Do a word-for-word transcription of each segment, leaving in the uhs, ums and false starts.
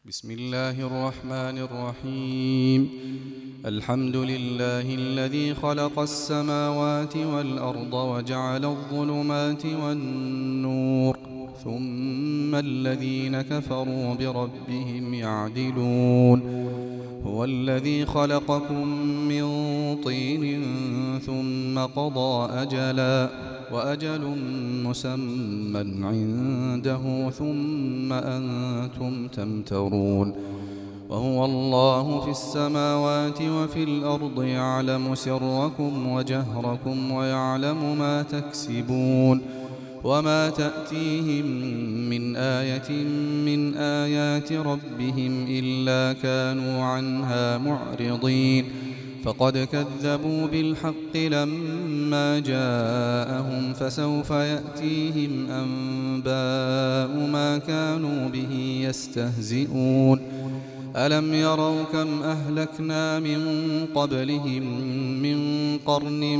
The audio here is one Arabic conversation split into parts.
بسم الله الرحمن الرحيم. الحمد لله الذي خلق السماوات والأرض وجعل الظلمات والنور، ثم الذين كفروا بربهم يعدلون. هو الذي خلقكم من طين ثم قضى أجلا وأجل مسمى عنده ثم أنتم تمترون. وهو الله في السماوات وفي الأرض يعلم سركم وجهركم ويعلم ما تكسبون. وما تأتيهم من آية من آيات ربهم إلا كانوا عنها معرضين. فقد كذبوا بالحق لما جاءهم، فسوف يأتيهم أنباء ما كانوا به يستهزئون. ألم يروا كم أهلكنا من قبلهم من قرن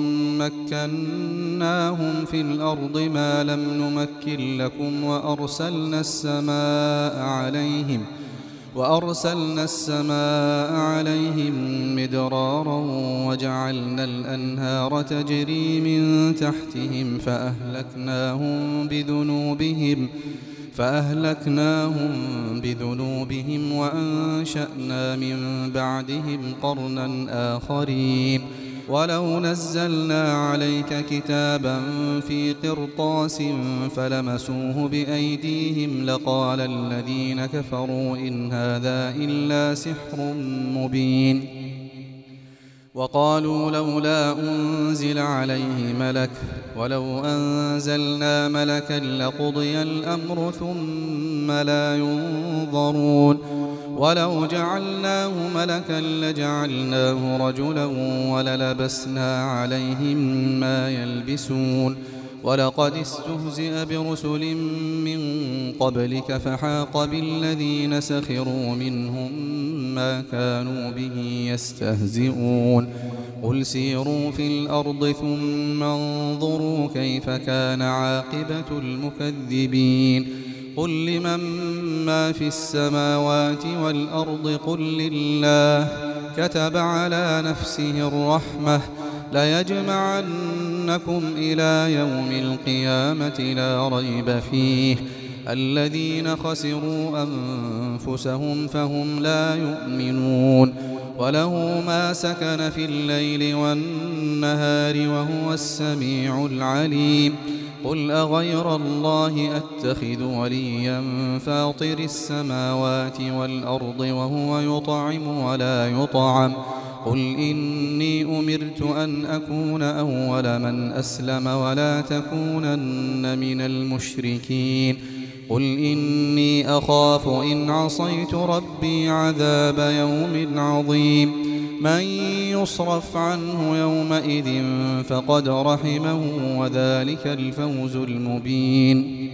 مكناهم في الأرض ما لم نمكن لكم، وأرسلنا السماء عليهم وأرسلنا السماء عليهم مدرارا وجعلنا الأنهار تجري من تحتهم فأهلكناهم بذنوبهم فأهلكناهم بذنوبهم وأنشأنا من بعدهم قرنا آخرين. ولو نزلنا عليك كتابا في قرطاس فلمسوه بأيديهم لقال الذين كفروا إن هذا إلا سحر مبين. وقالوا لولا أنزل عليه ملك، ولو أنزلنا ملكا لقضي الأمر ثم لا ينظرون. ولو جعلناه ملكا لجعلناه رجلا وللبسنا عليهم ما يلبسون. ولقد استهزئ برسل من قبلك فحاق بالذين سخروا منهم ما كانوا به يستهزئون. قل سيروا في الأرض ثم انظروا كيف كان عاقبة المكذبين. قل لمن ما في السماوات والأرض قل لله كتب على نفسه الرحمة ليجمعنكم إلى يوم القيامة لا ريب فيه. الذين خسروا أنفسهم فهم لا يؤمنون. وله ما سكن في الليل والنهار وهو السميع العليم. قل أغير الله أتخذ وليا فاطر السماوات والأرض وهو يطعم ولا يطعم. قل إني أمرت أن أكون أول من أسلم ولا تكونن من المشركين. قل إني أخاف إن عصيت ربي عذاب يوم عظيم. من يصرف عنه يومئذ فقد رحمه وذلك الفوز المبين.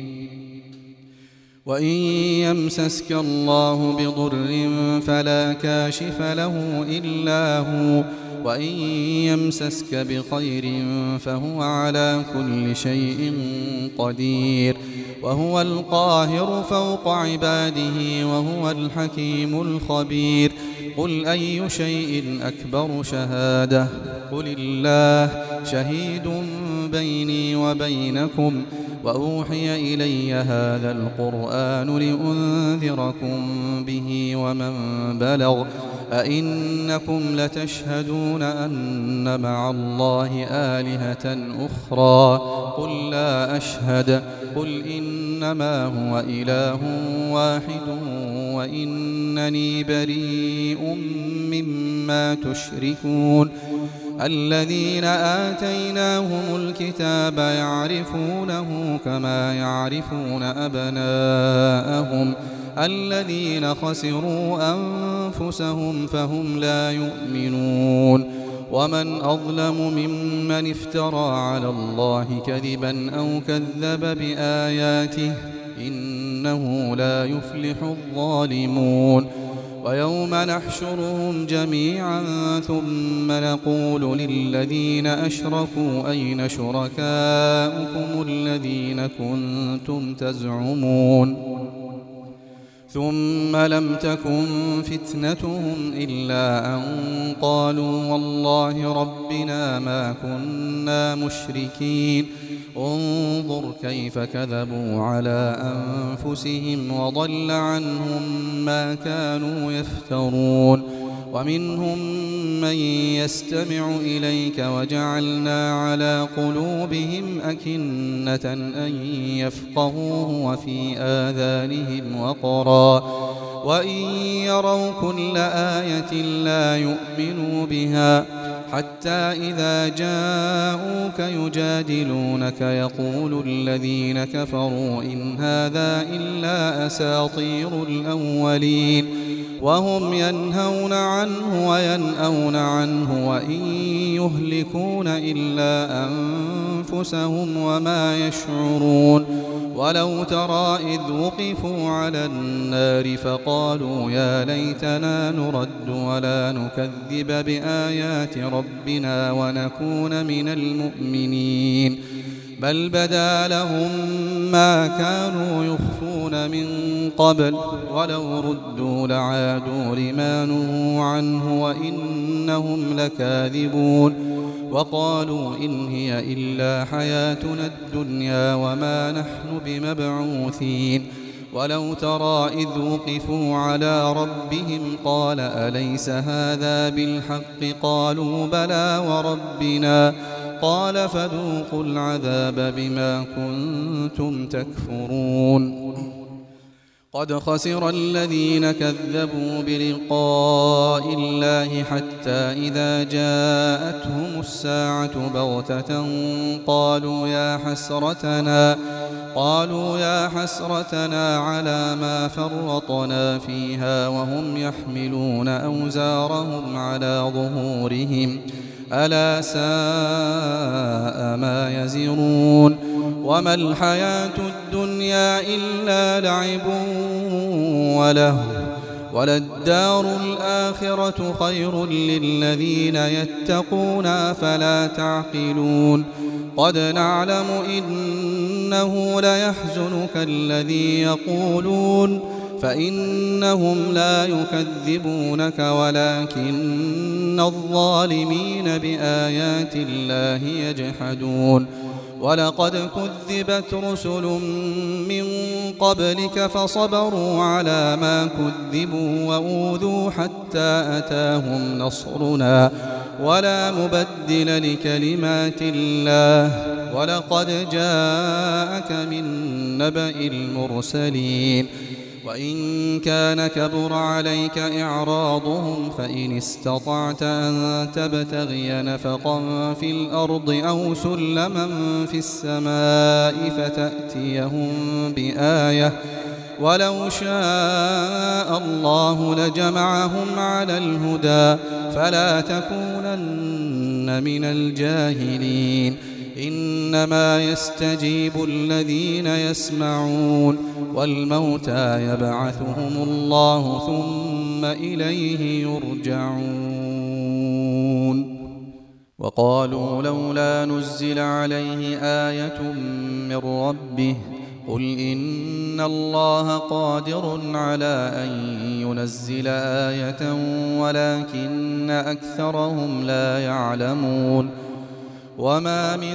وإن يمسسك الله بضر فلا كاشف له إلا هو، وإن يمسسك بخير فهو على كل شيء قدير. وهو القاهر فوق عباده وهو الحكيم الخبير. قل أي شيء أكبر شهادة قل الله شهيد بيني وبينكم. وأوحي إلي هذا القرآن لأنذركم به ومن بلغ. أئنكم لتشهدون أن مع الله آلهة أخرى قل لا أشهد. قل إنما هو إله واحد وإنني بريء مما تشركون. الذين آتيناهم الكتاب يعرفونه كما يعرفون أبناءهم. الذين خسروا أنفسهم فهم لا يؤمنون. ومن أظلم ممن افترى على الله كذبا أو كذب بآياته إنه لا يفلح الظالمون. ويوم نحشرهم جميعا ثم نقول للذين أشركوا أين شركاؤكم الذين كنتم تزعمون. ثم لم تكن فتنتهم إلا أن قالوا والله ربنا ما كنا مشركين انظر كيف كذبوا على أنفسهم وضل عنهم ما كانوا يفترون ومنهم من يستمع إليك وجعلنا على قلوبهم أكنة أن يفقهوه وفي آذانهم وقرا وإن يروا كل آية لا يؤمنوا بها حتى إذا جاءوك يجادلونك يقول الذين كفروا إن هذا إلا أساطير الأولين وهم ينهون عنه وينأون عنه وإن يهلكون إلا أنفسهم وما يشعرون ولو ترى إذ وقفوا على النار فقالوا يا ليتنا نرد ولا نكذب بآيات ربنا ونكون من المؤمنين بل بدا لهم ما كانوا يخفون من قبل ولو ردوا لعادوا لما نهوا عنه وإنهم لكاذبون وقالوا إن هي إلا حياتنا الدنيا وما نحن بمبعوثين ولو ترى إذ وقفوا على ربهم قال أليس هذا بالحق قالوا بلى وربنا قال فذوقوا العذاب بما كنتم تكفرون قد خسر الذين كذبوا بلقاء الله حتى إذا جاءتهم الساعة بغتة قالوا يا حسرتنا قالوا يا حسرتنا على ما فرطنا فيها وهم يحملون أوزارهم على ظهورهم ألا ساء ما يزرون وما الحياة الدنيا إلا لعب وله وللدار الآخرة خير للذين يتقون فلا تعقلون قد نعلم إنه ليحزنك الذي يقولون فإنهم لا يكذبونك ولكن الظالمين بآيات الله يجحدون ولقد كذبت رسل من قبلك فصبروا على ما كذبوا وأوذوا حتى أتاهم نصرنا ولا مبدل لكلمات الله ولقد جاءك من نبأ المرسلين وإن كان كبر عليك إعراضهم فإن استطعت أن تبتغي نفقا في الأرض أو سلما في السماء فتأتيهم بآية ولو شاء الله لجمعهم على الهدى فلا تكونن من الجاهلين إنما يستجيب الذين يسمعون والموتى يبعثهم الله ثم إليه يرجعون وقالوا لولا نزل عليه آية من ربه قل إن الله قادر على أن ينزل آية ولكن أكثرهم لا يعلمون وما من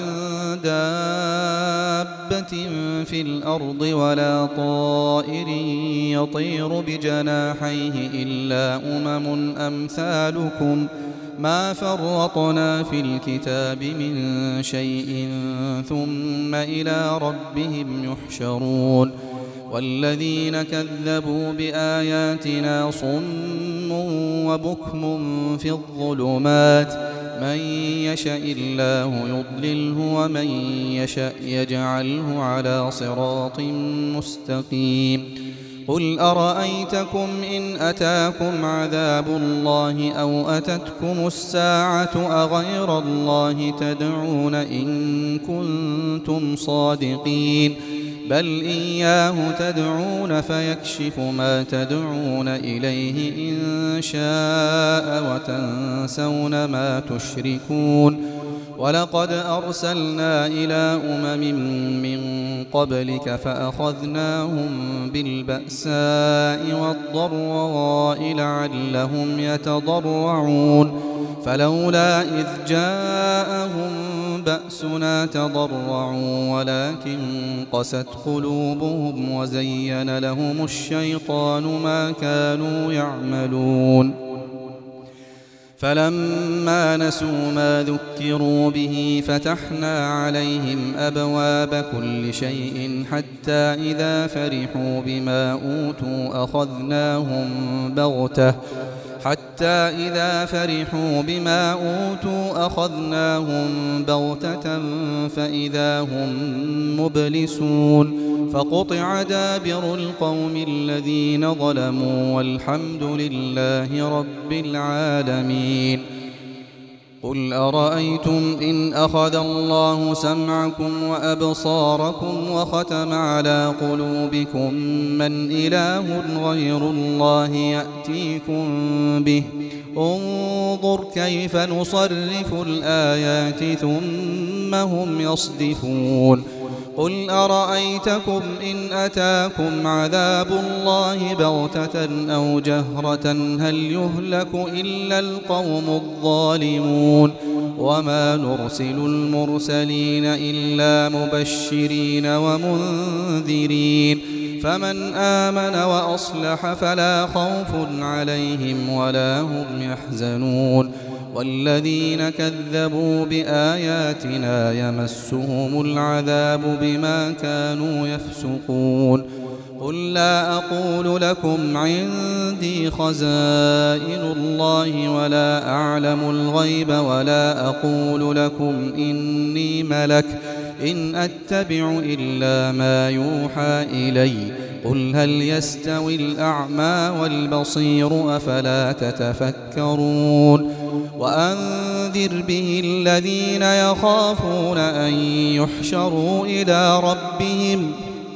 دابة في الأرض ولا طائر يطير بجناحيه إلا أمم أمثالكم ما فرطنا في الكتاب من شيء ثم إلى ربهم يحشرون والذين كذبوا بآياتنا صم وبكم في الظلمات من يشاء الله يضلله ومن يشاء يجعله على صراط مستقيم قل أرأيتكم إن أتاكم عذاب الله أو أتتكم الساعة أغير الله تدعون إن كنتم صادقين بل إياه تدعون فيكشف ما تدعون إليه إن شاء وتنسون ما تشركون ولقد أرسلنا إلى أمم من قبلك فأخذناهم بالبأساء والضراء لعلهم يتضرعون فلولا إذ جاءهم بأسنا تضرعوا ولكن قست قلوبهم وزين لهم الشيطان ما كانوا يعملون فلما نسوا ما ذكروا به فتحنا عليهم أبواب كل شيء حتى إذا فرحوا بما أوتوا أخذناهم بغتة حتى إذا فرحوا بما أوتوا أخذناهم بغتة فإذا هم مبلسون فقطع دابر القوم الذين ظلموا والحمد لله رب العالمين قل أرأيتم إن أخذ الله سمعكم وأبصاركم وختم على قلوبكم من إله غير الله يأتيكم به انظر كيف نصرف الآيات ثم هم يصدفون قل أرأيتكم إن أتاكم عذاب الله بغتة أو جهرة هل يهلك إلا القوم الظالمون وما نرسل المرسلين إلا مبشرين ومنذرين فمن آمن وأصلح فلا خوف عليهم ولا هم يحزنون والذين كذبوا بآياتنا يمسهم العذاب بما كانوا يفسقون قل لا أقول لكم عندي خزائن الله ولا أعلم الغيب ولا أقول لكم إني ملك إن أتبع إلا ما يوحى إلي قل هل يستوي الأعمى والبصير أفلا تتفكرون وأنذر به الذين يخافون أن يحشروا إلى ربهم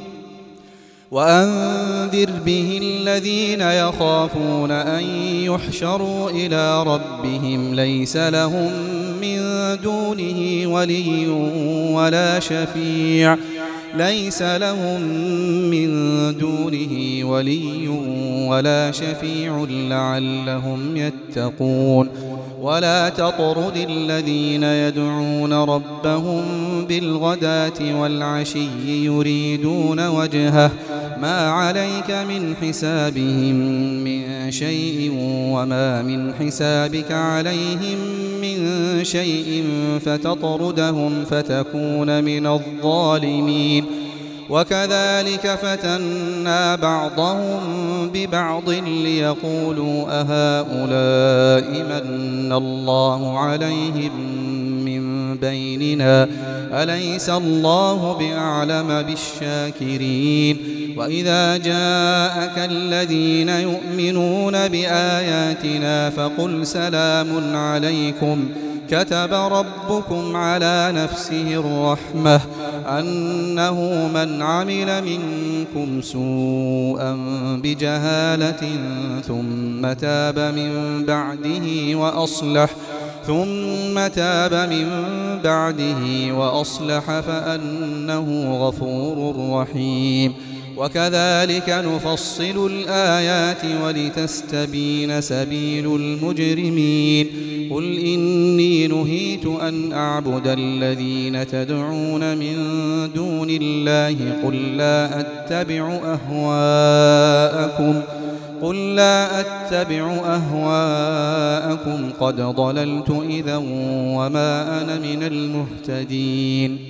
وأنذر به الذين يخافون أن يحشروا إلى ربهم ليس لهم من دونه ولي ولا شفيع ليس لهم من دونه ولي ولا شفيع لعلهم يتقون ولا تطرد الذين يدعون ربهم بالغداة والعشي يريدون وجهه ما عليك من حسابهم من شيء وما من حسابك عليهم من شيء فتطردهم فتكون من الظالمين وكذلك فتنا بعضهم ببعض ليقولوا أهؤلاء من الله عليهم من بيننا أليس الله بأعلم بالشاكرين وإذا جاءك الذين يؤمنون بآياتنا فقل سلام عليكم كتب ربكم على نفسه الرحمة أنه من عمل منكم سوءا بجهالة ثم تاب من بعده وأصلح ثم تاب من بعده وأصلح فأنه غفور رحيم وكذلك نفصل الآيات ولتستبين سبيل المجرمين قل إني نهيت أن أعبد الذين تدعون من دون الله قل لا أتبع أهواءكم قل لا أتبع أهواءكم قد ضللت إذا وما أنا من المهتدين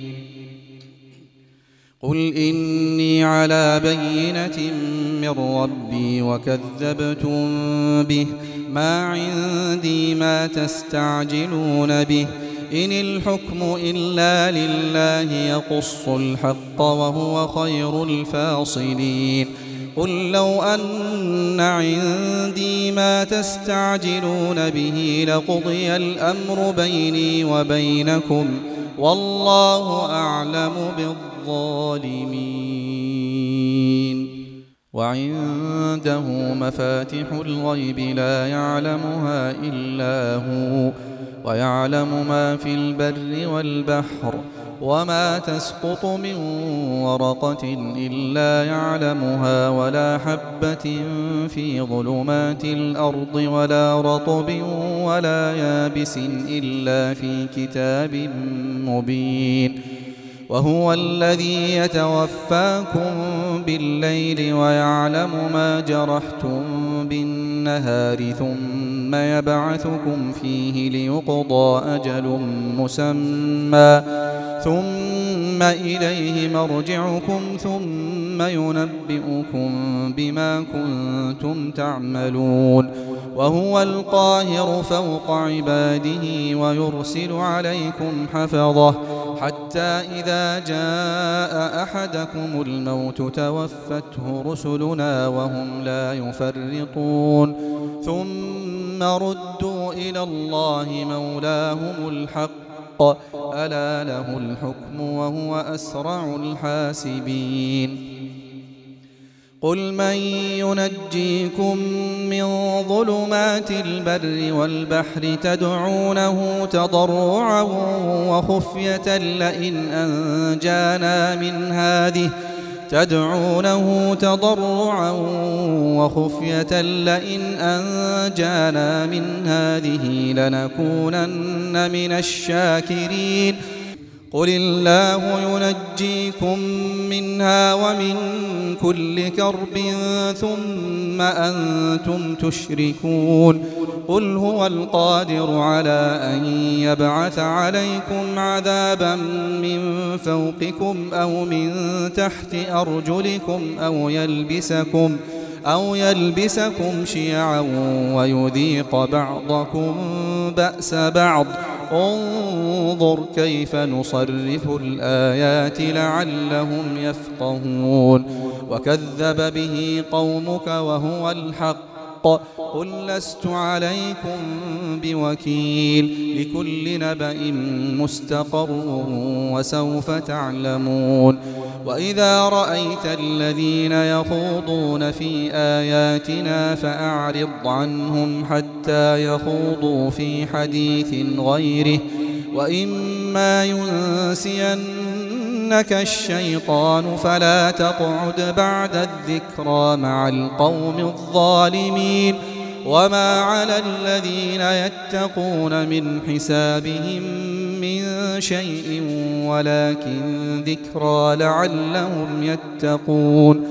قل إني على بينة من ربي وكذبتم به ما عندي ما تستعجلون به إن الحكم إلا لله يقص الحق وهو خير الفاصلين قل لو أن عندي ما تستعجلون به لقضي الأمر بيني وبينكم والله أعلم بالظالمين وعنده مفاتح الغيب لا يعلمها إلا هو ويعلم ما في البر والبحر وما تسقط من ورقة إلا يعلمها ولا حبة في ظلمات الأرض ولا رطب ولا يابس إلا في كتاب مبين وهو الذي يتوفاكم بالليل ويعلم ما جرحتم بالنهار ثم يبعثكم فيه ليقضى أجل مسمى ثم إليه مرجعكم ثم ينبئكم بما كنتم تعملون وهو القاهر فوق عباده ويرسل عليكم حفظه حتى إذا جاء أحدكم الموت توفته رسلنا وهم لا يفرطون ثم ردوا إلى الله مولاهم الحق ألا له الحكم وهو أسرع الحاسبين قل من ينجيكم من ظلمات البر والبحر تدعونه تضرعا وخفية لئن أنجانا من هذه تدعونه تضرعا وخفية لئن أنجانا من هذه لنكونن من الشاكرين قل الله ينجيكم منها ومن كل كرب ثم أنتم تشركون قل هو القادر على أن يبعث عليكم عذابا من فوقكم أو من تحت أرجلكم أو يلبسكم أو يلبسكم شيعا ويذيق بعضكم بأس بعض انظر كيف نصرف الآيات لعلهم يفقهون وكذب به قومك وهو الحق قل لست عليكم بوكيل لكل نبأ مستقر وسوف تعلمون وإذا رأيت الذين يخوضون في آياتنا فأعرض عنهم حتى يخوضوا في حديث غيره وإما ينسينك الشيطان فلا تقعد بعد الذكرى مع القوم الظالمين وما على الذين يتقون من حسابهم من شيء ولكن ذكرى لعلهم يتقون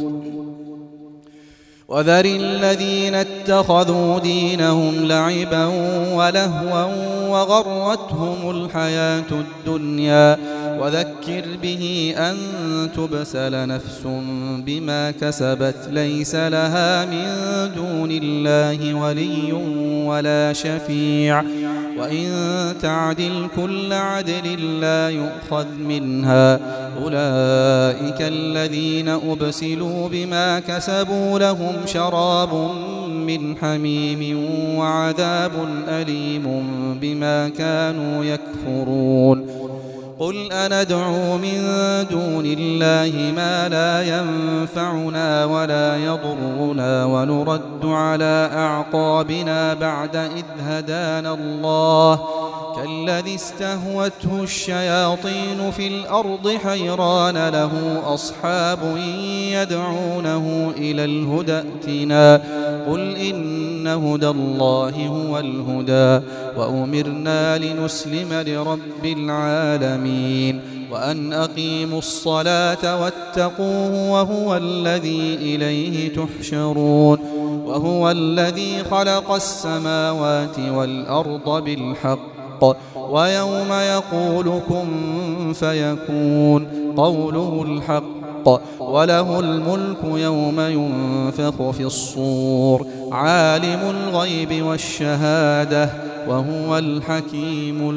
وذر الذين اتخذوا دينهم لعبا ولهوا وغرتهم الحياة الدنيا وذكر به أن تبسل نفس بما كسبت ليس لها من دون الله ولي ولا شفيع وإن تعدل كل عدل لا يؤخذ منها أولئك الذين أبسلوا بما كسبوا لهم شراب من حميم وعذاب أليم بما كانوا يكفرون قل أندعو من دون الله ما لا ينفعنا ولا يضرنا ونرد على أعقابنا بعد إذ هدانا الله كالذي استهوته الشياطين في الأرض حيران له أصحاب يدعونه إلى الهدى ائتنا قل إن هدى الله هو الهدى وأمرنا لنسلم لرب العالمين وأن أقيموا الصلاة واتقوه وهو الذي إليه تحشرون وهو الذي خلق السماوات والأرض بالحق ويوم يقول كن فيكون قوله الحق وله الملك يوم ينفخ في الصور عالم الغيب والشهادة وهو الحكيم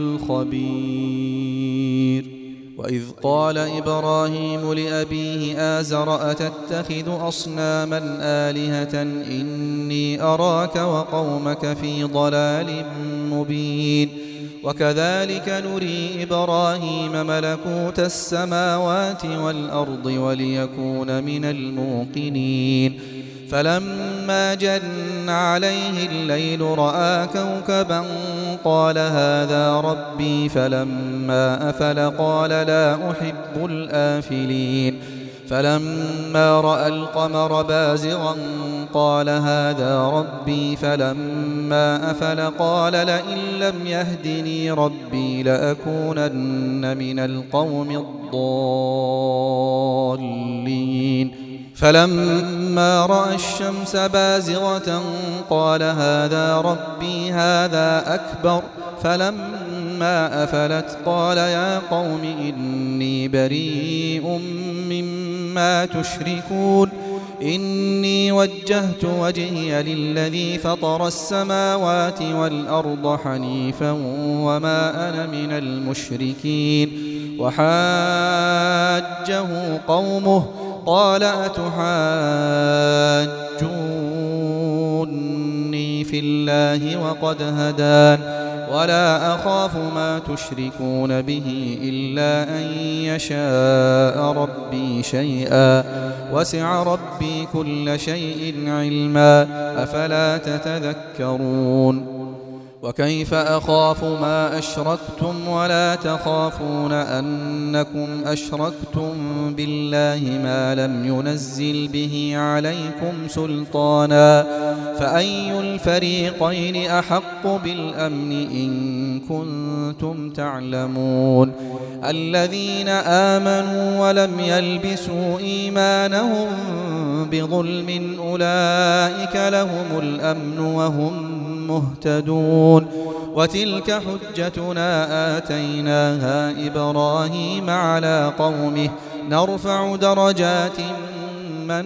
الخبير وإذ قال إبراهيم لأبيه آزر أتتخذ أصناما آلهة إني أراك وقومك في ضلال مبين وكذلك نري إبراهيم ملكوت السماوات والأرض وليكون من الموقنين فلما جن عليه الليل رأى كوكبا قال هذا ربي فلما أفل قال لا أحب الآفلين فلما رأى القمر بازغا قال هذا ربي فلما أفل قال لئن لم يهدني ربي لأكونن من القوم الضالين فلما رأى الشمس بازغة قال هذا ربي هذا أكبر فلما أفلت قال يا قوم إني بريء مما تشركون إني وجهت وجهي للذي فطر السماوات والأرض حنيفا وما أنا من المشركين وحاجه قومه قال أتحاجوني في الله وقد هدان ولا أخاف ما تشركون به إلا أن يشاء ربي شيئا وسع ربي كل شيء علما أفلا تتذكرون وكيف أخاف ما أشركتم ولا تخافون أنكم أشركتم بالله ما لم ينزل به عليكم سلطانا فأي الفريقين أحق بالأمن إن كنتم تعلمون الذين آمنوا ولم يلبسوا إيمانهم بظلم أولئك لهم الأمن وهم مهتدون وتلك حجتنا آتيناها إبراهيم على قومه نرفع درجات من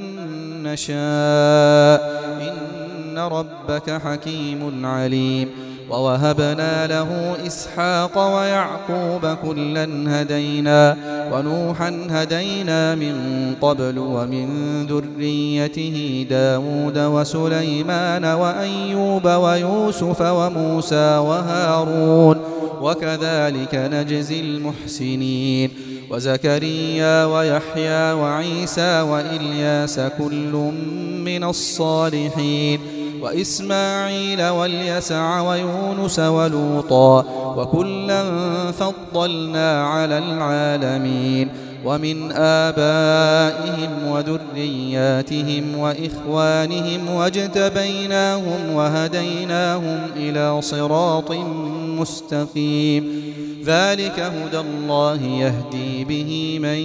نشاء إن ربك حكيم عليم ووهبنا له إسحاق ويعقوب كلا هدينا ونوحا هدينا من قبل ومن ذريته داود وسليمان وأيوب ويوسف وموسى وهارون وكذلك نجزي المحسنين وزكريا ويحيى وعيسى وإلياس كل من الصالحين وإسماعيل واليسع ويونس ولوطا وكلا فضلنا على العالمين ومن آبائهم وذرياتهم وإخوانهم واجتبيناهم وهديناهم إلى صراط مستقيم ذلك هدى الله يهدي به من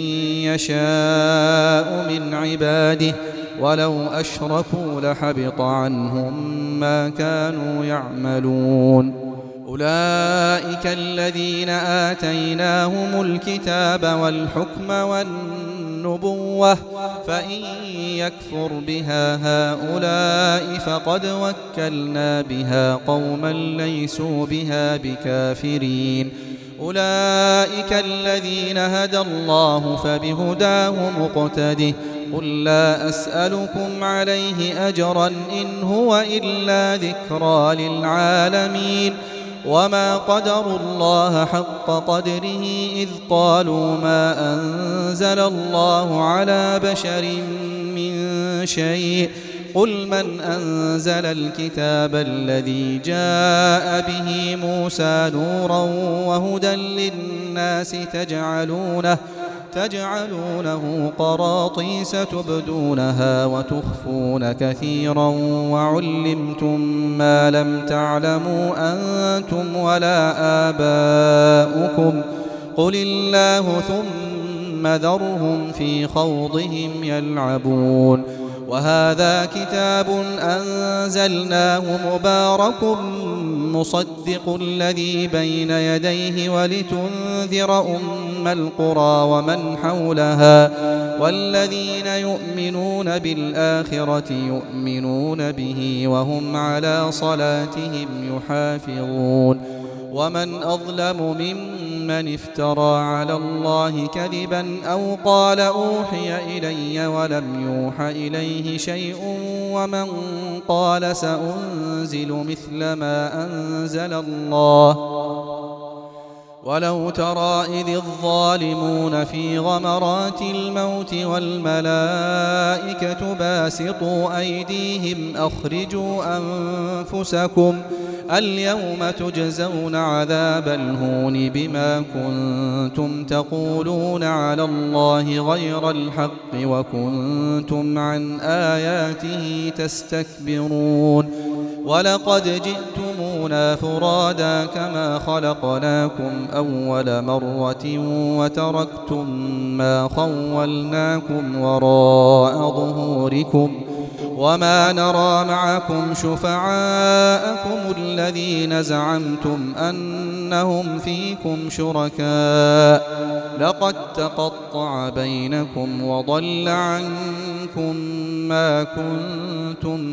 يشاء من عباده ولو أشركوا لحبط عنهم ما كانوا يعملون أولئك الذين آتيناهم الكتاب والحكم والنبوة فإن يكفر بها هؤلاء فقد وكلنا بها قوما ليسوا بها بكافرين أولئك الذين هدى الله فبهداه مقتده قل لا أسألكم عليه أجرا إن هو إلا ذكرى للعالمين وما قدروا الله حق قدره إذ قالوا ما أنزل الله على بشر من شيء قل من أنزل الكتاب الذي جاء به موسى نورا وهدى للناس تجعلونه تجعلونه قراطيس تبدونها وتخفون كثيرا وعلمتم ما لم تعلموا أنتم ولا آباؤكم قل الله ثم ذرهم في خوضهم يلعبون وهذا كتاب أنزلناه مبارك مصدق الذي بين يديه ولتنذر أم القرى ومن حولها والذين يؤمنون بالآخرة يؤمنون به وهم على صلاتهم يحافظون ومن أظلم ممن افترى على الله كذبا أو قال أوحي إلي ولم يوح إليه شيء ومن قال سأنزل مثل ما أنزل الله ولو ترى إذ الظالمون في غمرات الموت والملائكة باسطوا أيديهم أخرجوا أنفسكم اليوم تجزون عذاب الهون بما كنتم تقولون على الله غير الحق وكنتم عن آياته تستكبرون ولقد جئتمونا فرادا كما خلقناكم أول مرة وتركتم ما خولناكم وراء ظهوركم وما نرى معكم شفعاءكم الذين زعمتم أنهم فيكم شركاء لقد تقطع بينكم وضل عنكم ما كنتم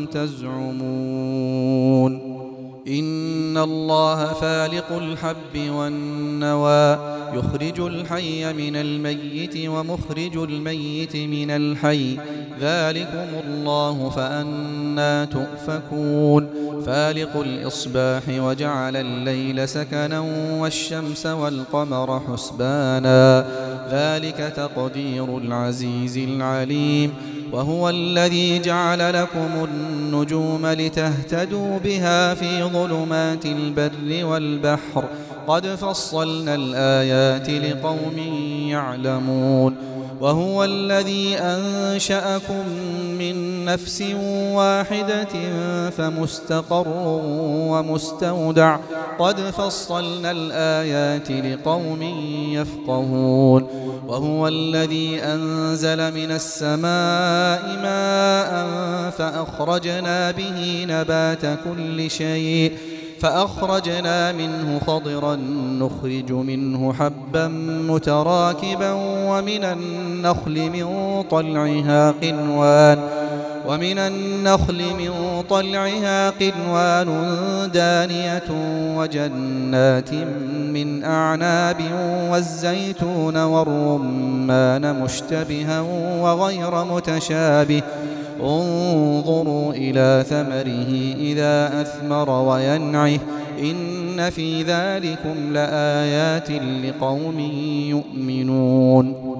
تزعمون إن الله فالق الحب والنوى يخرج الحي من الميت ومخرج الميت من الحي ذلكم الله فأنى تؤفكون فالق الإصباح وجعل الليل سكنا والشمس والقمر حسبانا ذلك تقدير العزيز العليم وهو الذي جعل لكم النجوم لتهتدوا بها في ظلمات البر والبحر قد فصلنا الآيات لقوم يعلمون وهو الذي أنشأكم من نفس واحدة فمستقر ومستودع قد فصلنا الآيات لقوم يفقهون وهو الذي أنزل من السماء ماء فأخرجنا به نبات كل شيء فأخرجنا منه خضرا نخرج منه حبا متراكبا ومن النخل من طلعها قنوان ومن النخل من طلعها قنوان دانية وجنات من أعناب والزيتون والرمان مشتبها وغير متشابه انظروا إلى ثمره إذا أثمر وينعه إن في ذلكم لآيات لقوم يؤمنون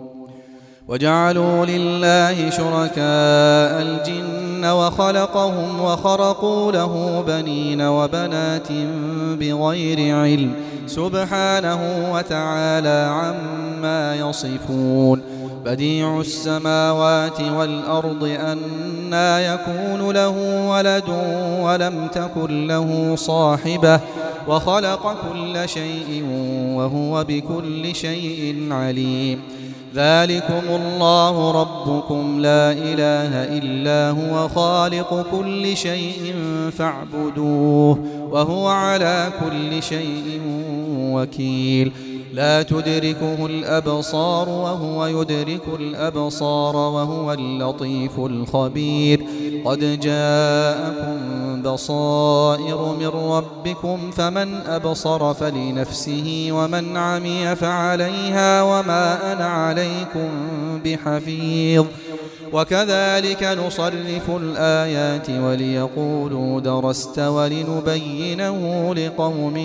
وجعلوا لله شركاء الجن وخلقهم وخرقوا له بنين وبنات بغير علم سبحانه وتعالى عما يصفون بديع السماوات والأرض أنى يكون له ولد ولم تكن له صاحبة وخلق كل شيء وهو بكل شيء عليم ذلكم الله ربكم لا إله إلا هو خالق كل شيء فاعبدوه وهو على كل شيء وكيل لا تدركه الأبصار وهو يدرك الأبصار وهو اللطيف الخبير قد جاءكم بصائر من ربكم فمن أبصر فلنفسه ومن عمي فعليها وما أنا عليكم بحفيظ وكذلك نصرف الآيات وليقولوا درست ولنبينه لقوم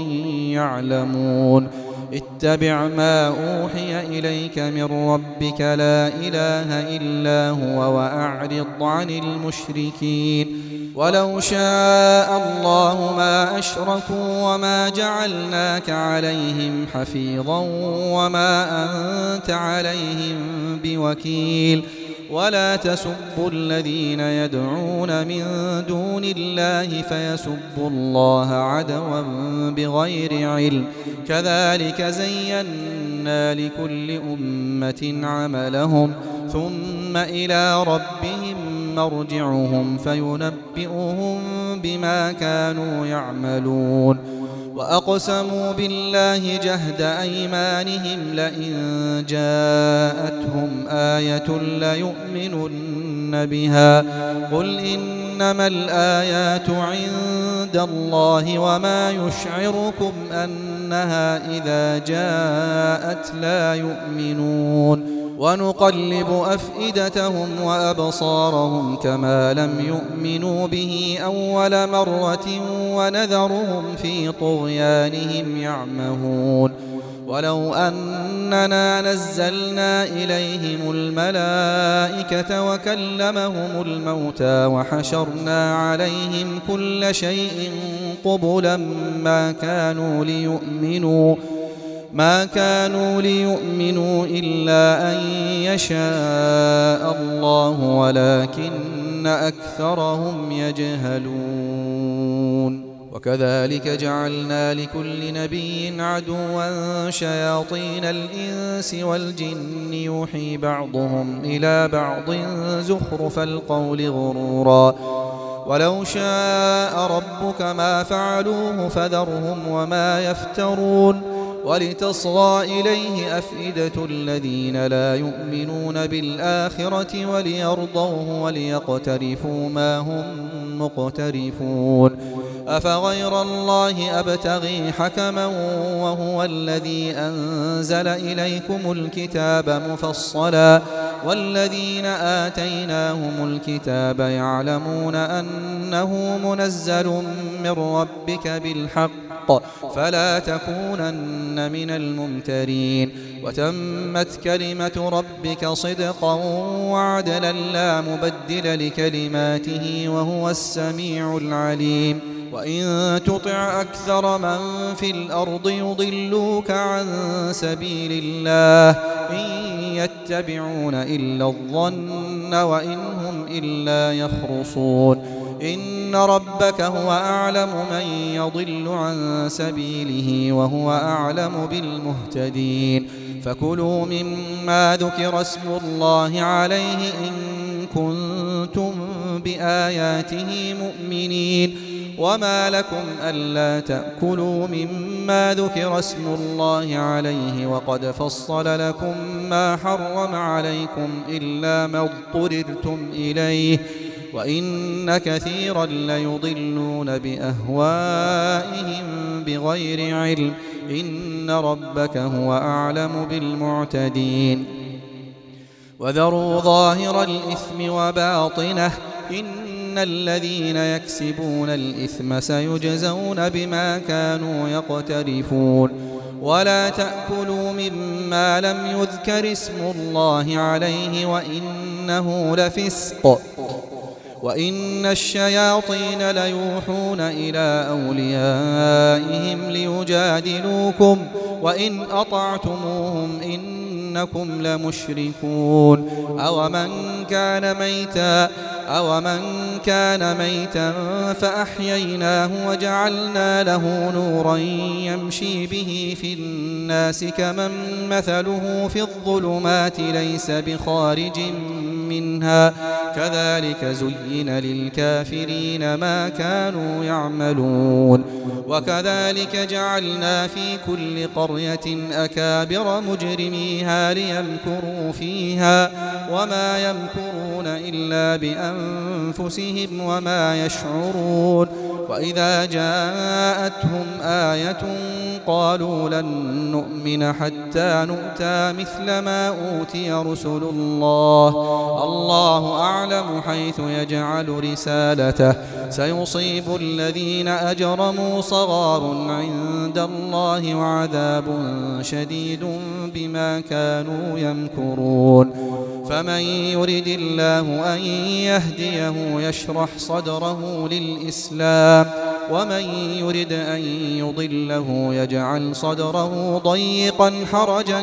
يعلمون اتبع ما أوحي إليك من ربك لا إله إلا هو وأعرض عن المشركين ولو شاء الله ما أشركوا وما جعلناك عليهم حفيظا وما أنت عليهم بوكيل ولا تسبوا الذين يدعون من دون الله فيسبوا الله عدوا بغير علم كذلك زينا لكل أمة عملهم ثم إلى ربهم مرجعهم فينبئهم بما كانوا يعملون وأقسموا بالله جهد أيمانهم لئن جاءتهم آية ليؤمنن بها قل إنما الآيات عند الله وما يشعركم أنها إذا جاءت لا يؤمنون ونقلب أفئدتهم وأبصارهم كما لم يؤمنوا به أول مرة ونذرهم في طغيانهم يعمهون ولو أننا نزلنا إليهم الملائكة وكلمهم الموتى وحشرنا عليهم كل شيء قبلا ما كانوا ليؤمنوا ما كانوا ليؤمنوا إلا أن يشاء الله ولكن أكثرهم يجهلون. وكذلك جعلنا لكل نبي عدوا شياطين الإنس والجن يوحي بعضهم إلى بعض زخرف القول غرورا ولو شاء ربك ما فعلوه فذرهم وما يفترون ولتصغى إليه أفئدة الذين لا يؤمنون بالآخرة وليرضوه وليقترفوا ما هم مقترفون. أفغير الله أبتغي حكما وهو الذي أنزل إليكم الكتاب مفصلا والذين آتيناهم الكتاب يعلمون أنه منزل من ربك بالحق فلا تكونن من الممترين. وتمت كلمة ربك صدقا وعدلا لا مبدل لكلماته وهو السميع العليم. وإن تطع أكثر من في الأرض يضلوك عن سبيل الله إن يتبعون إلا الظن وإن هم إلا يخرصون. إن ربك هو أعلم من يضل عن سبيله وهو أعلم بالمهتدين. فكلوا مما ذكر اسم الله عليه إن كنتم بآياته مؤمنين. وما لكم ألا تأكلوا مما ذكر اسم الله عليه وقد فصل لكم ما حرم عليكم إلا ما اضطررتم إليه وإن كثيرا ليضلون بأهوائهم بغير علم إن ربك هو أعلم بالمعتدين. وذروا ظاهر الإثم وباطنه إن الذين يكسبون الإثم سيجزون بما كانوا يقترفون. ولا تأكلوا مما لم يذكر اسم الله عليه وإنه لفسق وإن الشياطين ليوحون إلى أوليائهم ليجادلوكم وإن أطعتموهم إنكم لمشركون. أو من كان ميتا أو من كان ميتا فأحييناه وجعلنا له نورا يمشي به في الناس كمن مثله في الظلمات ليس بخارج منها كذلك زين للكافرين ما كانوا يعملون. وكذلك جعلنا في كل قرية أكابر مجرميها ليمكروا فيها وما يمكرون إلا بأنفسهم وما يشعرون. وإذا جاءتهم آية قالوا لن نؤمن حتى نؤتى مثل ما أوتي رسل الله الله أعلم حيث يجعل رسالته سيصيب الذين أجرموا صغار عند الله وعذاب شديد بما كانوا يمكرون. فمن يرد الله أن يهديه يشرح صدره للإسلام ومن يرد أن يضله يجعل صدره ضيقا حرجا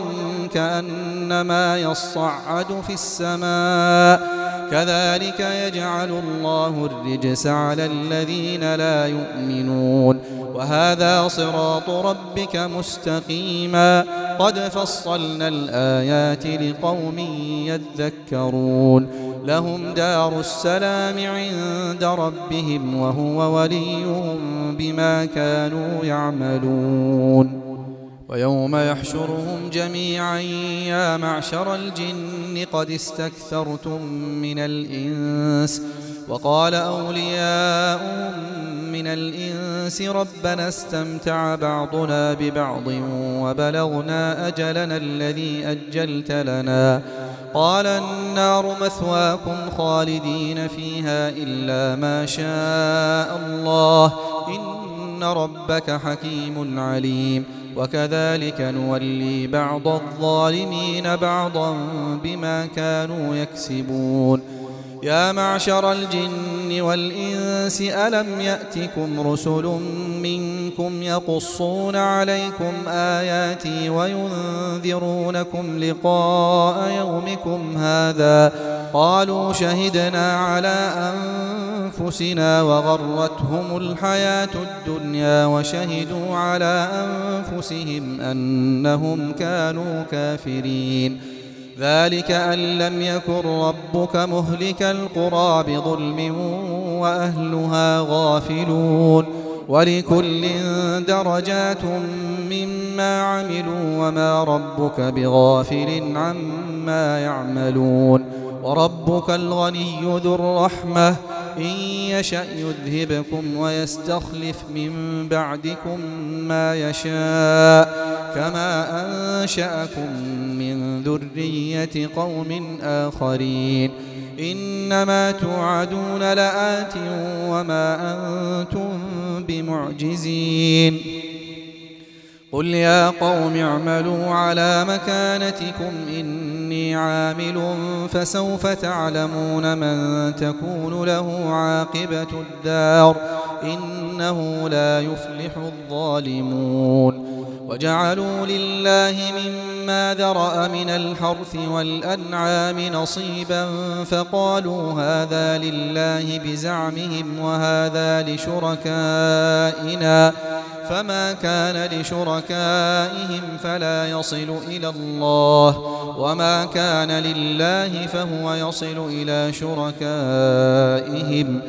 كأنما يصعد في السماء كذلك يجعل الله الرجس على الذين لا يؤمنون. وهذا صراط ربك مستقيما قد فصلنا الآيات لقوم يذكرون. لهم دار السلام عند ربهم وهو وليهم بما كانوا يعملون. ويوم يحشرهم جميعا يا معشر الجن قد استكثرتم من الإنس وقال أولياؤهم من الإنس ربنا استمتع بعضنا ببعض وبلغنا أجلنا الذي أجلت لنا قال النار مثواكم خالدين فيها إلا ما شاء الله إن ربك حكيم عليم. وكذلك نولي بعض الظالمين بعضا بما كانوا يكسبون يا معشر الجن والإنس ألم يأتكم رسل منكم يقصون عليكم آياتي وينذرونكم لقاء يومكم هذا قالوا شهدنا على أنفسنا وغرتهم الحياة الدنيا وشهدوا على أنفسهم أنهم كانوا كافرين ذلك أن لم يكن ربك مهلك القرى بظلم وأهلها غافلون ولكل درجات مما عملوا وما ربك بغافل عما يعملون وربك الغني ذو الرحمة إن يشأ يذهبكم ويستخلف من بعدكم ما يشاء كما أنشأكم من ذرية قوم آخرين إنما توعدون لآت وما أنتم بمعجزين قل يا قوم اعملوا على مكانتكم إني عامل فسوف تعلمون من تكون له عاقبة الدار إنه لا يفلح الظالمون وجعلوا لله مما ذرأ من الحرث والأنعام نصيبا فقالوا هذا لله بزعمهم وهذا لشركائنا فما كان لشركائهم فلا يصل إلى الله وما كان لله فهو يصل إلى شركائهم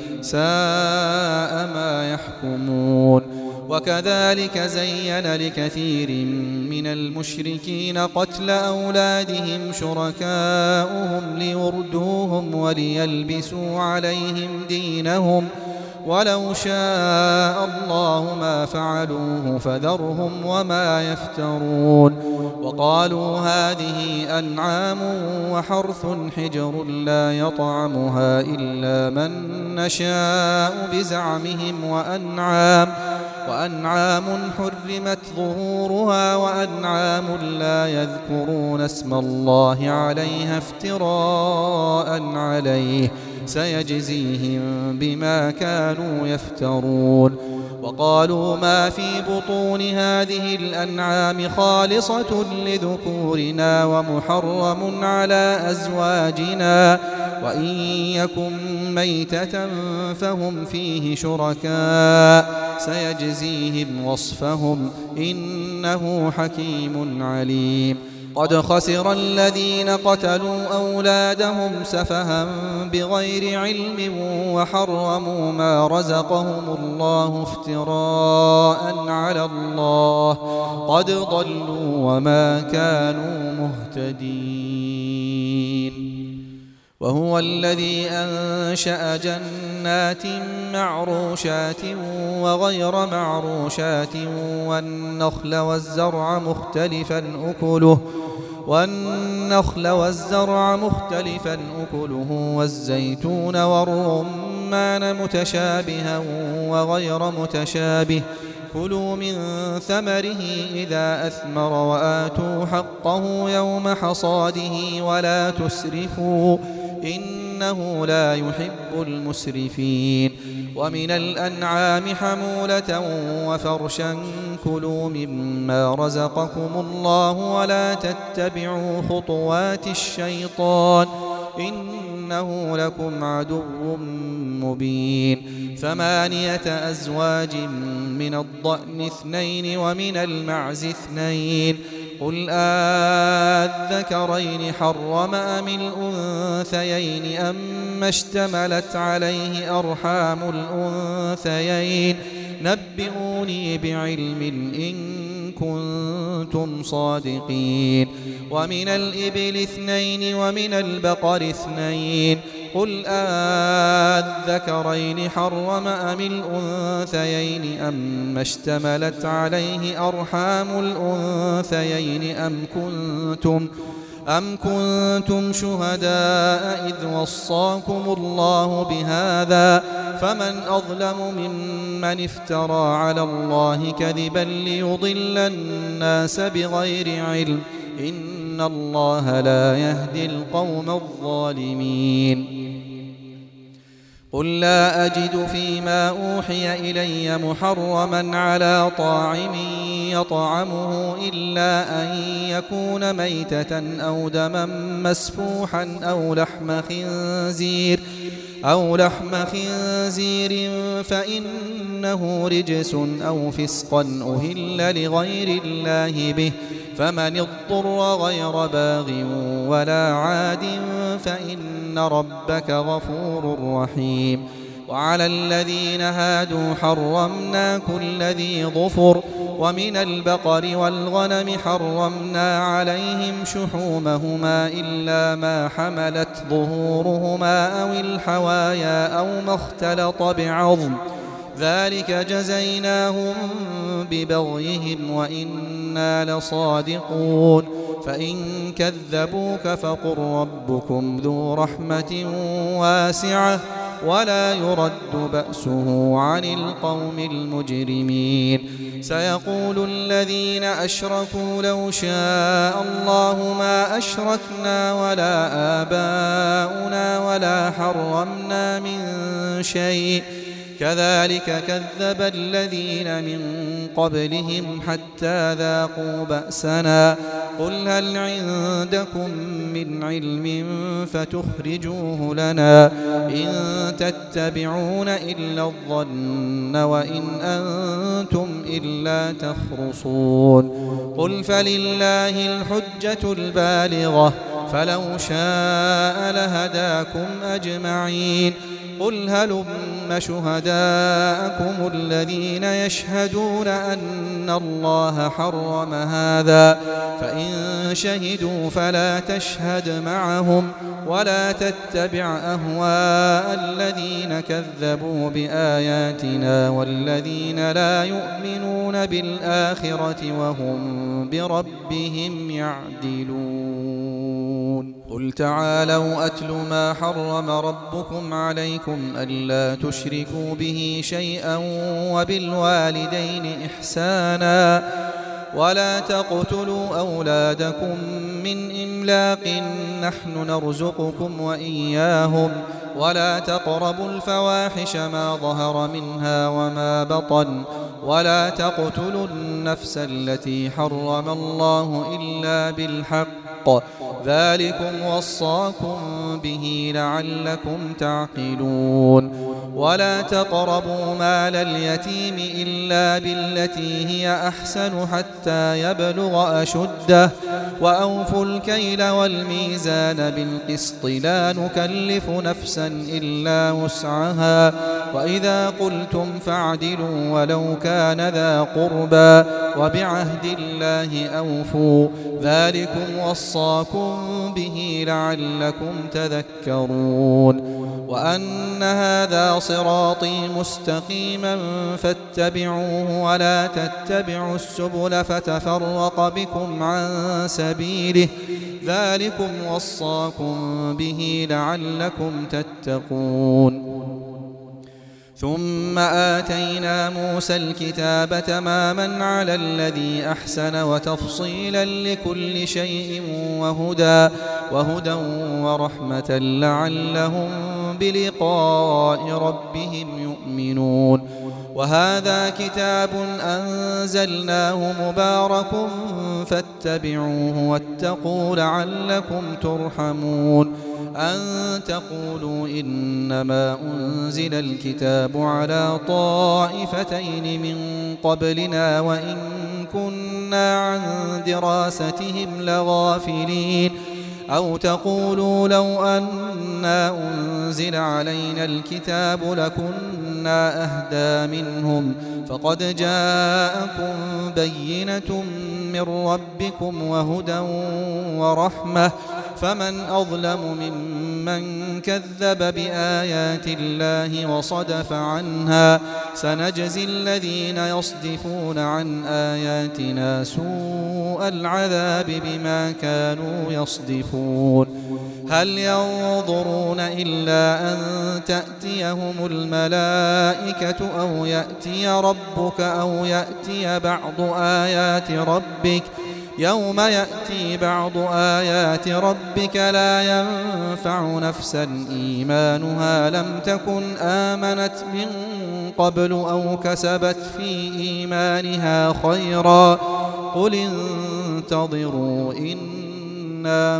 ساء ما يحكمون وكذلك زين لكثير من المشركين قتل أولادهم شركاؤهم ليردوهم وليلبسوا عليهم دينهم ولو شاء الله ما فعلوه فذرهم وما يفترون وقالوا هذه أنعام وحرث حجر لا يطعمها إلا من نشاء بزعمهم وأنعام وأنعام حرمت ظهورها وأنعام لا يذكرون اسم الله عليها افتراء عليه سيجزيهم بما كانوا يفترون وقالوا ما في بطون هذه الأنعام خالصة لذكورنا ومحرم على أزواجنا وإن يكن ميتة فهم فيه شركاء سيجزيهم وصفهم إنه حكيم عليم قد خسر الذين قتلوا أولادهم سفها بغير علم وحرموا ما رزقهم الله افتراء على الله قد ضلوا وما كانوا مهتدين وهو الذي أنشأ جنات معروشات وغير معروشات والنخل والزرع مختلفا أكله والنخل والزرع مختلفا أكله والزيتون والرمان متشابها وغير متشابه كلوا من ثمره إذا أثمر وآتوا حقه يوم حصاده ولا تسرفوا إنه لا يحب المسرفين ومن الأنعام حمولة وفرشا كلوا مما رزقكم الله ولا تتبعوا خطوات الشيطان إنه لكم عدو مبين ثمانية أزواج من الضأن اثنين ومن المعز اثنين قل آذكرين حرم أم الأنثيين أما اشتملت عليه أرحام الأنثيين نبئوني بعلم إن كنتم صادقين ومن الإبل اثنين ومن البقر اثنين قل آذكرين حرم أم الأنثيين أما اشتملت عليه أرحام الأنثيين أم كنتم أم كنتم شهداء إذ وصاكم الله بهذا فمن أظلم ممن افترى على الله كذبا ليضل الناس بغير علم إن الله لا يهدي القوم الظالمين قل لا أجد فيما أوحي إلي محرما على طاعم يطعمه إلا أن يكون ميتة أو دما مسفوحا أو لحم خنزير أو لحم خنزير فإنه رجس أو فسقا أهل لغير الله به فمن اضطر غير باغ ولا عاد فإن ربك غفور رحيم وعلى الذين هادوا حرمنا كل ذي ظفر ومن البقر والغنم حرمنا عليهم شحومهما إلا ما حملت ظهورهما أو الحوايا أو ما اختلط بعظم ذلك جزيناهم ببغيهم وإنا لصادقون فإن كذبوك فقل ربكم ذو رحمة واسعة ولا يرد بأسه عن القوم المجرمين سيقول الذين أشركوا لو شاء الله ما أشركنا ولا آباؤنا ولا حرمنا من شيء كذلك كذب الذين من قبلهم حتى ذاقوا بأسنا قل هل عندكم من علم فتخرجوه لنا إن تتبعون إلا الظن وإن أنتم إلا تخرصون قل فلله الحجة البالغة فلو شاء لهداكم أجمعين قل هلم شهداءكم الذين يشهدون أن الله حرم هذا فإن شهدوا فلا تشهد معهم ولا تتبع أهواء الذين كذبوا بآياتنا والذين لا يؤمنون بالآخرة وهم بربهم يعدلون قل تعالوا أتل ما حرم ربكم عليكم ألا تشركوا به شيئا وبالوالدين إحسانا ولا تقتلوا أولادكم من إملاق نحن نرزقكم وإياهم ولا تقربوا الفواحش ما ظهر منها وما بطن ولا تقتلوا النفس التي حرم الله إلا بالحق ذلكم وصاكم به لعلكم تعقلون ولا تقربوا مال اليتيم إلا بالتي هي أحسن حتى يبلغ أشده وأوفوا الكيل والميزان بالقسط لا نكلف نفسا إلا وسعها وإذا قلتم فاعدلوا ولو كان ذا قربى وبعهد الله أوفوا ذلكم وصاكم به لعلكم تذكرون وأن هذا صراطي مستقيما فاتبعوه ولا تتبعوا السبل فتفرق بكم عن سبيله ذلكم وصاكم به لعلكم تتقون ثم آتينا موسى الكتاب تماما على الذي أحسن وتفصيلا لكل شيء وهدى وهدى ورحمة لعلهم بلقاء ربهم يؤمنون وهذا كتاب أنزلناه مبارك فاتبعوه واتقوا لعلكم ترحمون أن تقولوا إنما أنزل الكتاب على طائفتين من قبلنا وإن كنا عن دراستهم لغافلين أو تقولوا لو أنا أنزل علينا الكتاب لكنا أهدى منهم فقد جاءكم بينة من ربكم وهدى ورحمة فمن أظلم ممن من كذب بآيات الله وصدف عنها سنجزي الذين يصدفون عن آياتنا سوء العذاب بما كانوا يصدفون هل ينظرون إلا أن تأتيهم الملائكة أو يأتي ربك أو يأتي بعض آيات ربك يوم يأتي بعض آيات ربك لا ينفع نفسا إيمانها لم تكن آمنت من قبل أو كسبت في إيمانها خيرا قل انتظروا إنا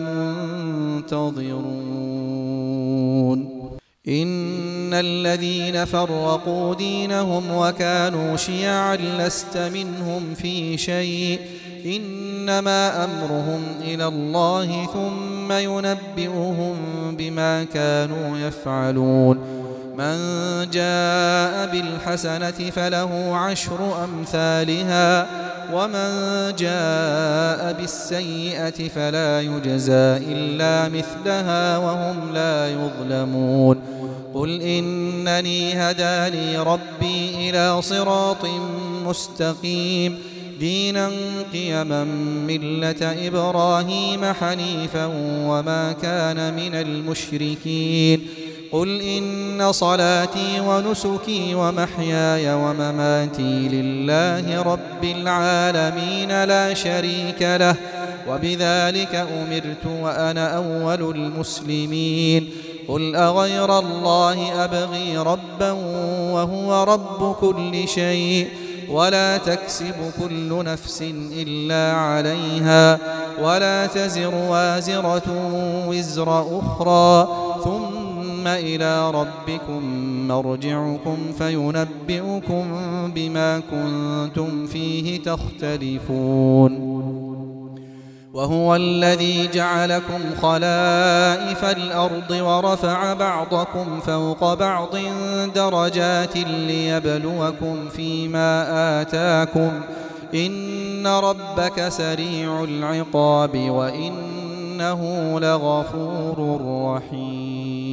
منتظرون إن الذين فرقوا دينهم وكانوا شيعا لست منهم في شيء إنما أمرهم إلى الله ثم ينبئهم بما كانوا يفعلون من جاء بالحسنة فله عشر أمثالها ومن جاء بالسيئة فلا يجزى إلا مثلها وهم لا يظلمون قل إنني هداني ربي إلى صراط مستقيم دينا قيما ملة إبراهيم حنيفا وما كان من المشركين قل إن صلاتي ونسكي ومحياي ومماتي لله رب العالمين لا شريك له وبذلك أمرت وأنا أول المسلمين قل أغير الله أبغي ربا وهو رب كل شيء ولا تكسب كل نفس إلا عليها ولا تزر وازرة وزر أخرى ثم إلى ربكم مرجعكم فينبئكم بما كنتم فيه تختلفون وهو الذي جعلكم خلائف الأرض ورفع بعضكم فوق بعض درجات ليبلوكم فيما آتاكم إن ربك سريع العقاب وإنه لغفور رحيم